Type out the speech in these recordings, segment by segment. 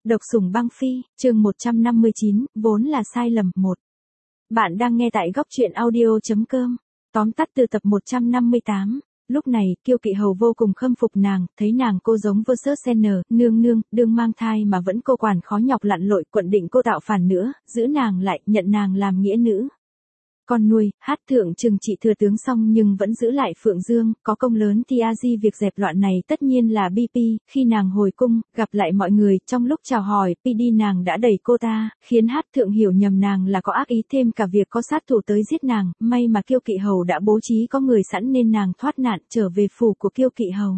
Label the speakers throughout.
Speaker 1: Độc sủng băng phi, chương 159, vốn là sai lầm 1. Bạn đang nghe tại góc truyện audio.com. Tóm tắt từ tập 158. Lúc này, Kiêu Kỵ Hầu vô cùng khâm phục nàng, thấy nàng cô giống versus Senner, nương nương, đương mang thai mà vẫn cô quản khó nhọc lặn lội, quận định cô tạo phản nữa, giữ nàng lại, nhận nàng làm nghĩa nữ. Con nuôi, Hát thượng trừng trị thừa tướng xong nhưng vẫn giữ lại Phượng Dương, có công lớn thì việc dẹp loạn này tất nhiên là BP, khi nàng hồi cung, gặp lại mọi người, trong lúc chào hỏi, PD nàng đã đẩy cô ta, khiến Hát thượng hiểu nhầm nàng là có ác ý, thêm cả việc có sát thủ tới giết nàng, may mà Kiêu Kỵ Hầu đã bố trí có người sẵn nên nàng thoát nạn trở về phủ của Kiêu Kỵ Hầu.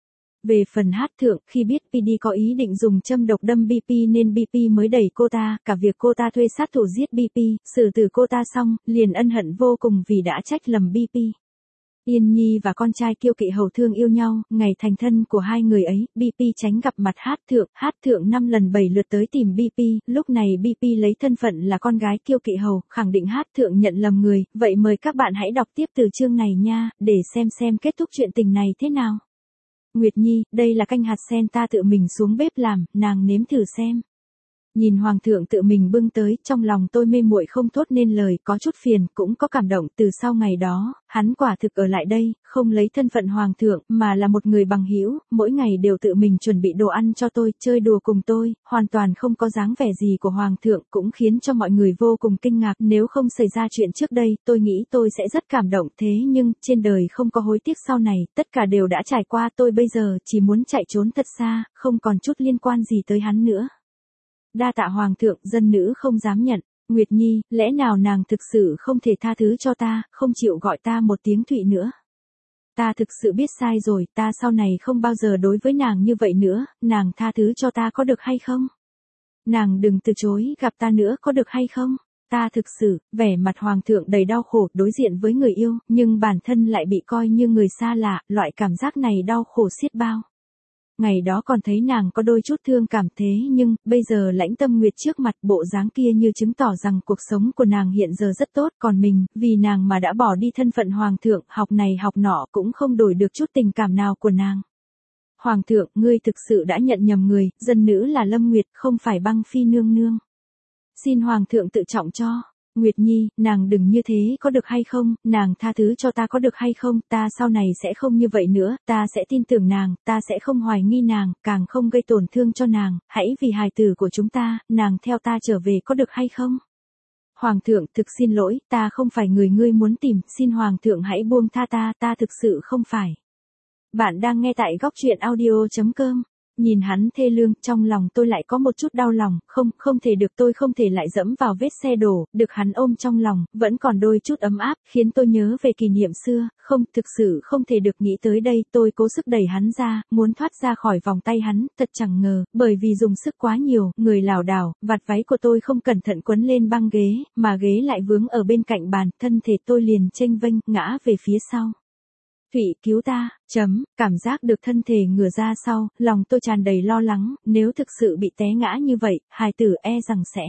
Speaker 1: Về phần Hát thượng, khi biết PD có ý định dùng châm độc đâm BP nên BP mới đẩy cô ta, cả việc cô ta thuê sát thủ giết BP, xử tử cô ta xong, liền ân hận vô cùng vì đã trách lầm BP. Yên Nhi và con trai Kiêu Kỵ Hầu thương yêu nhau, ngày thành thân của hai người ấy, BP tránh gặp mặt Hát thượng 5 lần 7 lượt tới tìm BP, lúc này BP lấy thân phận là con gái Kiêu Kỵ Hầu, khẳng định Hát thượng nhận lầm người, vậy mời các bạn hãy đọc tiếp từ chương này nha, để xem kết thúc chuyện tình này thế nào. Nguyệt Nhi, đây là canh hạt sen ta tự mình xuống bếp làm, nàng nếm thử xem. Nhìn hoàng thượng tự mình bưng tới, trong lòng tôi mê muội không thốt nên lời, có chút phiền, cũng có cảm động, từ sau ngày đó, hắn quả thực ở lại đây, không lấy thân phận hoàng thượng, mà là một người bằng hữu, mỗi ngày đều tự mình chuẩn bị đồ ăn cho tôi, chơi đùa cùng tôi, hoàn toàn không có dáng vẻ gì của hoàng thượng, cũng khiến cho mọi người vô cùng kinh ngạc, nếu không xảy ra chuyện trước đây, tôi nghĩ tôi sẽ rất cảm động, thế nhưng, trên đời không có hối tiếc sau này, tất cả đều đã trải qua, tôi bây giờ chỉ muốn chạy trốn thật xa, không còn chút liên quan gì tới hắn nữa. Đa tạ hoàng thượng, dân nữ không dám nhận. Nguyệt Nhi, lẽ nào nàng thực sự không thể tha thứ cho ta, không chịu gọi ta một tiếng Thụy nữa. Ta thực sự biết sai rồi, ta sau này không bao giờ đối với nàng như vậy nữa, nàng tha thứ cho ta có được hay không? Nàng đừng từ chối gặp ta nữa có được hay không? Ta thực sự, vẻ mặt hoàng thượng đầy đau khổ đối diện với người yêu, nhưng bản thân lại bị coi như người xa lạ, loại cảm giác này đau khổ xiết bao. Ngày đó còn thấy nàng có đôi chút thương cảm thế nhưng, bây giờ Lãnh Tâm Nguyệt trước mặt bộ dáng kia như chứng tỏ rằng cuộc sống của nàng hiện giờ rất tốt, còn mình, vì nàng mà đã bỏ đi thân phận hoàng thượng, học này học nọ cũng không đổi được chút tình cảm nào của nàng. Hoàng thượng, ngươi thực sự đã nhận nhầm người, dân nữ là Lâm Nguyệt, không phải Băng Phi nương nương. Xin hoàng thượng tự trọng cho. Nguyệt Nhi, nàng đừng như thế có được hay không, nàng tha thứ cho ta có được hay không, ta sau này sẽ không như vậy nữa, ta sẽ tin tưởng nàng, ta sẽ không hoài nghi nàng, càng không gây tổn thương cho nàng, hãy vì hài tử của chúng ta, nàng theo ta trở về có được hay không? Hoàng thượng, thực xin lỗi, ta không phải người ngươi muốn tìm, xin hoàng thượng hãy buông tha ta, ta thực sự không phải. Bạn đang nghe tại góc truyện audio.com. Nhìn hắn thê lương, trong lòng tôi lại có một chút đau lòng, không thể được, tôi không thể lại dẫm vào vết xe đổ, được hắn ôm trong lòng, vẫn còn đôi chút ấm áp, khiến tôi nhớ về kỷ niệm xưa, thực sự không thể được nghĩ tới đây, tôi cố sức đẩy hắn ra, muốn thoát ra khỏi vòng tay hắn, thật chẳng ngờ, bởi vì dùng sức quá nhiều, người lảo đảo, vạt váy của tôi không cẩn thận quấn lên băng ghế, mà ghế lại vướng ở bên cạnh bàn, thân thể tôi liền chênh vênh, ngã về phía sau. Thụy, cứu ta, cảm giác được thân thể ngửa ra sau, lòng tôi tràn đầy lo lắng, nếu thực sự bị té ngã như vậy, hài tử rằng sẽ.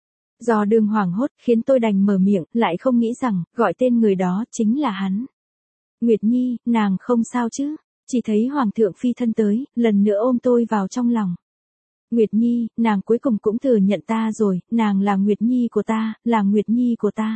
Speaker 1: Do đường hoảng hốt, khiến tôi đành mở miệng, lại không nghĩ rằng, gọi tên người đó, chính là hắn. Nguyệt Nhi, nàng không sao chứ, chỉ thấy hoàng thượng phi thân tới, lần nữa ôm tôi vào trong lòng. Nguyệt Nhi, nàng cuối cùng cũng thừa nhận ta rồi, nàng là Nguyệt Nhi của ta, là Nguyệt Nhi của ta.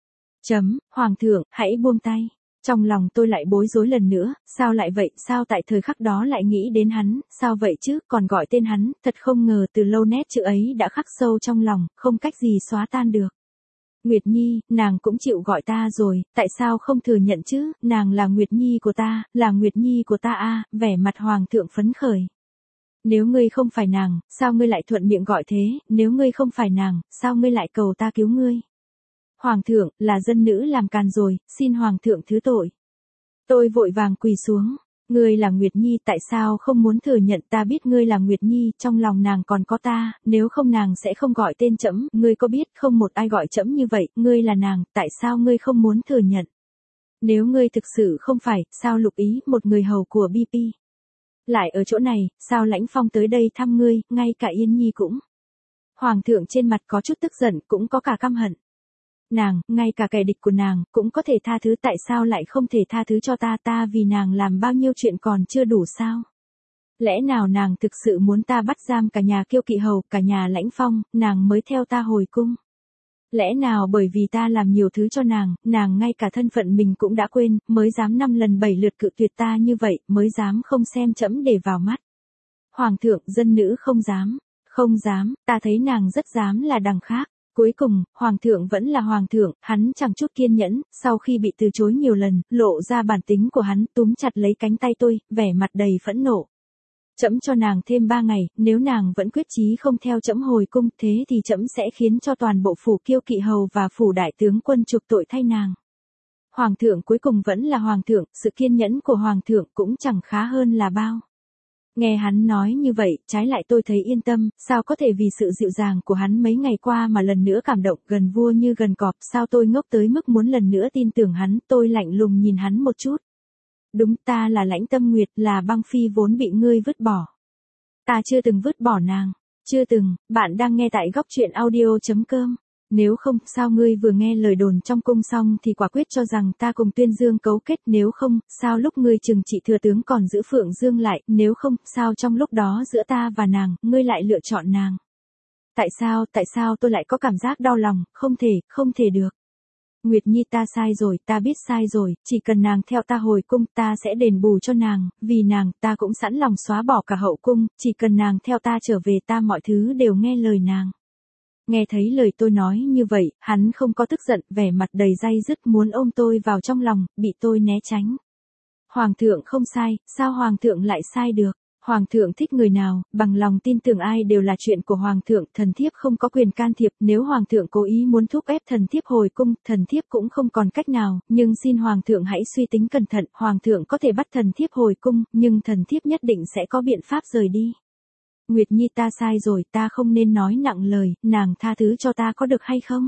Speaker 1: Hoàng thượng, hãy buông tay. Trong lòng tôi lại bối rối lần nữa, sao lại vậy, sao tại thời khắc đó lại nghĩ đến hắn, sao vậy chứ, còn gọi tên hắn, thật không ngờ từ lâu nét chữ ấy đã khắc sâu trong lòng, không cách gì xóa tan được. Nguyệt Nhi, nàng cũng chịu gọi ta rồi, tại sao không thừa nhận chứ, nàng là Nguyệt Nhi của ta, là Nguyệt Nhi của ta a, vẻ mặt hoàng thượng phấn khởi. Nếu ngươi không phải nàng, sao ngươi lại thuận miệng gọi thế, nếu ngươi không phải nàng, sao ngươi lại cầu ta cứu ngươi? Hoàng thượng, là dân nữ làm càn rồi, xin hoàng thượng thứ tội. Tôi vội vàng quỳ xuống, ngươi là Nguyệt Nhi, tại sao không muốn thừa nhận, ta biết ngươi là Nguyệt Nhi, trong lòng nàng còn có ta, nếu không nàng sẽ không gọi tên trẫm, ngươi có biết không một ai gọi trẫm như vậy, ngươi là nàng, tại sao ngươi không muốn thừa nhận? Nếu ngươi thực sự không phải, sao Lục Ý, một người hầu của BP, lại ở chỗ này, sao Lãnh Phong tới đây thăm ngươi, ngay cả Yên Nhi cũng. Hoàng thượng trên mặt có chút tức giận, cũng có cả căm hận. Nàng, ngay cả kẻ địch của nàng, cũng có thể tha thứ, tại sao lại không thể tha thứ cho ta, ta vì nàng làm bao nhiêu chuyện còn chưa đủ sao? Lẽ nào nàng thực sự muốn ta bắt giam cả nhà Kiêu Kỵ Hầu, cả nhà Lãnh Phong, nàng mới theo ta hồi cung? Lẽ nào bởi vì ta làm nhiều thứ cho nàng ngay cả thân phận mình cũng đã quên, mới dám 5 lần 7 lượt cự tuyệt ta như vậy, mới dám không xem trẫm để vào mắt? Hoàng thượng, dân nữ không dám, ta thấy nàng rất dám là đằng khác. Cuối cùng, hoàng thượng vẫn là hoàng thượng, hắn chẳng chút kiên nhẫn, sau khi bị từ chối nhiều lần, lộ ra bản tính của hắn, túm chặt lấy cánh tay tôi, vẻ mặt đầy phẫn nộ. Trẫm cho nàng thêm 3 ngày, nếu nàng vẫn quyết chí không theo trẫm hồi cung, thế thì trẫm sẽ khiến cho toàn bộ phủ Kiêu Kỵ Hầu và phủ đại tướng quân chuộc tội thay nàng. Hoàng thượng cuối cùng vẫn là hoàng thượng, sự kiên nhẫn của hoàng thượng cũng chẳng khá hơn là bao. Nghe hắn nói như vậy, trái lại tôi thấy yên tâm, sao có thể vì sự dịu dàng của hắn mấy ngày qua mà lần nữa cảm động, gần vua như gần cọp, sao tôi ngốc tới mức muốn lần nữa tin tưởng hắn, tôi lạnh lùng nhìn hắn một chút. Đúng, ta là Lãnh Tâm Nguyệt, là băng phi vốn bị ngươi vứt bỏ. Ta chưa từng vứt bỏ nàng. Chưa từng. Bạn đang nghe tại góc truyện audio.com. Nếu không, sao ngươi vừa nghe lời đồn trong cung xong thì quả quyết cho rằng ta cùng Tuyên Dương cấu kết, nếu không, sao lúc ngươi trừng trị thừa tướng còn giữ Phượng Dương lại, nếu không, sao trong lúc đó giữa ta và nàng, ngươi lại lựa chọn nàng? Tại sao tôi lại có cảm giác đau lòng, không thể được. Nguyệt Nhi, ta sai rồi, ta biết sai rồi, chỉ cần nàng theo ta hồi cung, ta sẽ đền bù cho nàng, vì nàng, ta cũng sẵn lòng xóa bỏ cả hậu cung, chỉ cần nàng theo ta trở về, ta mọi thứ đều nghe lời nàng. Nghe thấy lời tôi nói như vậy, hắn không có tức giận, vẻ mặt đầy day dứt muốn ôm tôi vào trong lòng, bị tôi né tránh. Hoàng thượng không sai, sao hoàng thượng lại sai được? Hoàng thượng thích người nào, bằng lòng tin tưởng ai đều là chuyện của hoàng thượng, thần thiếp không có quyền can thiệp, nếu hoàng thượng cố ý muốn thúc ép thần thiếp hồi cung, thần thiếp cũng không còn cách nào, nhưng xin hoàng thượng hãy suy tính cẩn thận, hoàng thượng có thể bắt thần thiếp hồi cung, nhưng thần thiếp nhất định sẽ có biện pháp rời đi. Nguyệt Nhi, ta sai rồi, ta không nên nói nặng lời, nàng tha thứ cho ta có được hay không?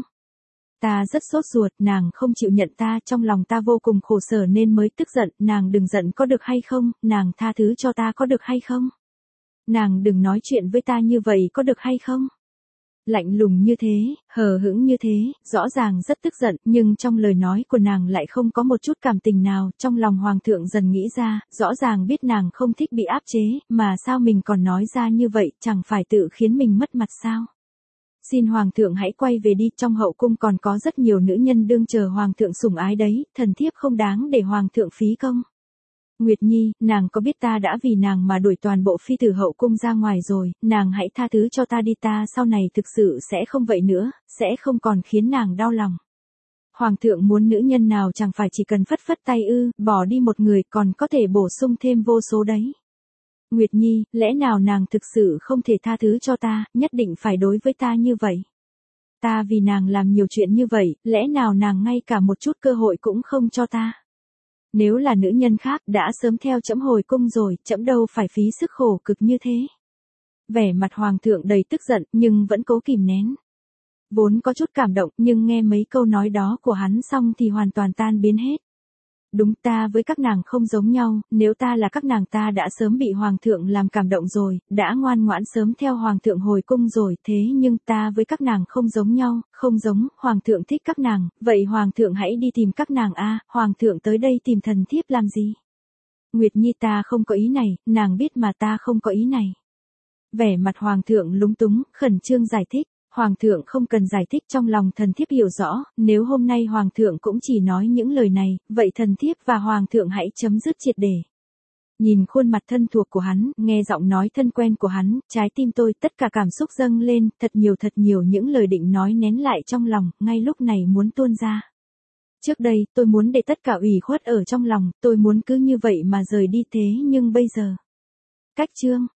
Speaker 1: Ta rất sốt ruột, nàng không chịu nhận ta, trong lòng ta vô cùng khổ sở nên mới tức giận, nàng đừng giận có được hay không, nàng tha thứ cho ta có được hay không? Nàng đừng nói chuyện với ta như vậy có được hay không? Lạnh lùng như thế, hờ hững như thế, rõ ràng rất tức giận, nhưng trong lời nói của nàng lại không có một chút cảm tình nào, trong lòng hoàng thượng dần nghĩ ra, rõ ràng biết nàng không thích bị áp chế, mà sao mình còn nói ra như vậy, chẳng phải tự khiến mình mất mặt sao? Xin hoàng thượng hãy quay về đi, trong hậu cung còn có rất nhiều nữ nhân đương chờ hoàng thượng sủng ái đấy, thần thiếp không đáng để hoàng thượng phí công. Nguyệt Nhi, nàng có biết ta đã vì nàng mà đuổi toàn bộ phi tử hậu cung ra ngoài rồi, nàng hãy tha thứ cho ta đi, ta sau này thực sự sẽ không vậy nữa, sẽ không còn khiến nàng đau lòng. Hoàng thượng muốn nữ nhân nào chẳng phải chỉ cần phất phất tay ư, bỏ đi một người còn có thể bổ sung thêm vô số đấy. Nguyệt Nhi, lẽ nào nàng thực sự không thể tha thứ cho ta, nhất định phải đối với ta như vậy? Ta vì nàng làm nhiều chuyện như vậy, lẽ nào nàng ngay cả một chút cơ hội cũng không cho ta? Nếu là nữ nhân khác đã sớm theo trẫm hồi cung rồi, trẫm đâu phải phí sức khổ cực như thế. Vẻ mặt hoàng thượng đầy tức giận nhưng vẫn cố kìm nén. Vốn có chút cảm động nhưng nghe mấy câu nói đó của hắn xong thì hoàn toàn tan biến hết. Đúng, ta với các nàng không giống nhau, nếu ta là các nàng ta đã sớm bị hoàng thượng làm cảm động rồi, đã ngoan ngoãn sớm theo hoàng thượng hồi cung rồi, thế nhưng ta với các nàng không giống nhau, không giống, hoàng thượng thích các nàng, vậy hoàng thượng hãy đi tìm các nàng a, hoàng thượng tới đây tìm thần thiếp làm gì? Nguyệt Nhi, ta không có ý này, nàng biết mà, ta không có ý này. Vẻ mặt hoàng thượng lúng túng, khẩn trương giải thích. Hoàng thượng không cần giải thích, trong lòng thần thiếp hiểu rõ, nếu hôm nay hoàng thượng cũng chỉ nói những lời này, vậy thần thiếp và hoàng thượng hãy chấm dứt triệt để. Nhìn khuôn mặt thân thuộc của hắn, nghe giọng nói thân quen của hắn, trái tim tôi tất cả cảm xúc dâng lên, thật nhiều những lời định nói nén lại trong lòng, ngay lúc này muốn tuôn ra. Trước đây, tôi muốn để tất cả ủy khuất ở trong lòng, tôi muốn cứ như vậy mà rời đi, thế nhưng bây giờ. Cách chương